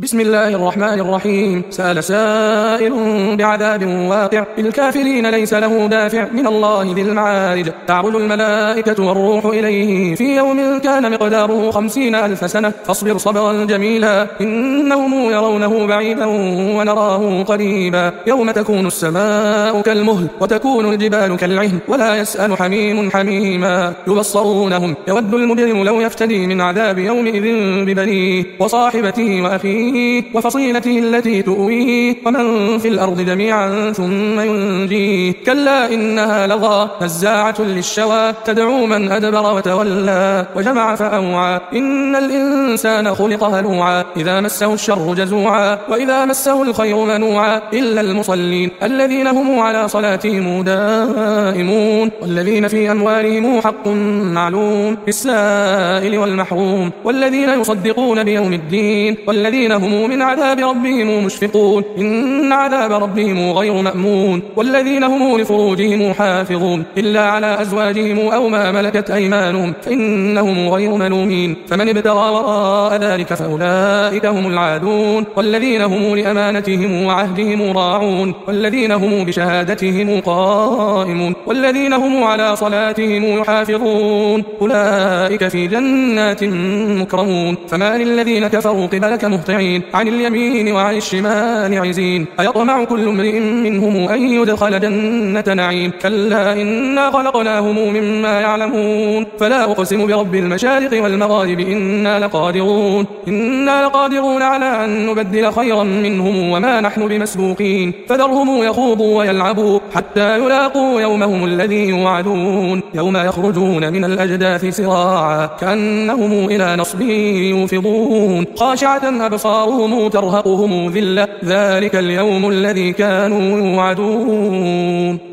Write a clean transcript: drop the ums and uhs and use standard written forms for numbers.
بسم الله الرحمن الرحيم. سأل سائل بعذاب واقع الكافرين ليس له دافع من الله ذي المعارج. تعرج الملائكة والروح إليه في يوم كان مقداره 50,000 سنة فاصبر صبرا جميلا إنهم يرونه بعيدا ونراه قريبا. يوم تكون السماء كالمهل وتكون الجبال كالعهن ولا يسأل حميم حميما. يبصرونهم يود المجرم لو يفتدي من عذاب يومئذ ببنيه وصاحبته وأخيه وفصيلته التي تؤويه ومن في الأرض جميعا ثم ينجيه. كلا إنها لظى نزاعة للشوى تدعو من أدبر وتولى وجمع فأوعى. إن الإنسان خلق هلوعا إذا مسه الشر جزوعا وإذا مسه الخير منوعا إلا المصلين الذين هم على صلاتهم دائمون والذين في أموالهم حق معلوم للسائل والمحروم والذين يصدقون بيوم الدين والذين هم من عذاب ربهم مشفقون إن عذاب ربهم غير مأمون. والذين هم لفروجهم حافظون إلا على أزواجهم أو ما ملكت أيمانهم فإنهم غير ملومين. فمن ابتغى وراء ذلك فأولئك هم العادون. والذين هم لأمانتهم وعهدهم راعون والذين هم بشهادتهم قائمون والذين هم على صلاتهم يحافظون أولئك في جنات مكرمون. فما للذين كفروا قبلك مهطعين عن اليمين وعن الشمال عزين. أيطمع كل امرئ منهم أن يدخل جنة نعيم كلا إنا خلقناهم مما يعلمون. فلا أقسم برب المشارق والمغارب إنا لقادرون على أن نبدل خيرا منهم وما نحن بمسبوقين. فذرهم يخوضوا ويلعبوا حتى يلاقوا يومهم الذي يوعدون يوم يخرجون من الأجداث سراعا كأنهم إلى نصب يوفضون خاشعة أبصارهم ترهقهم ذلة ذلك اليوم الذي كانوا يوعدون.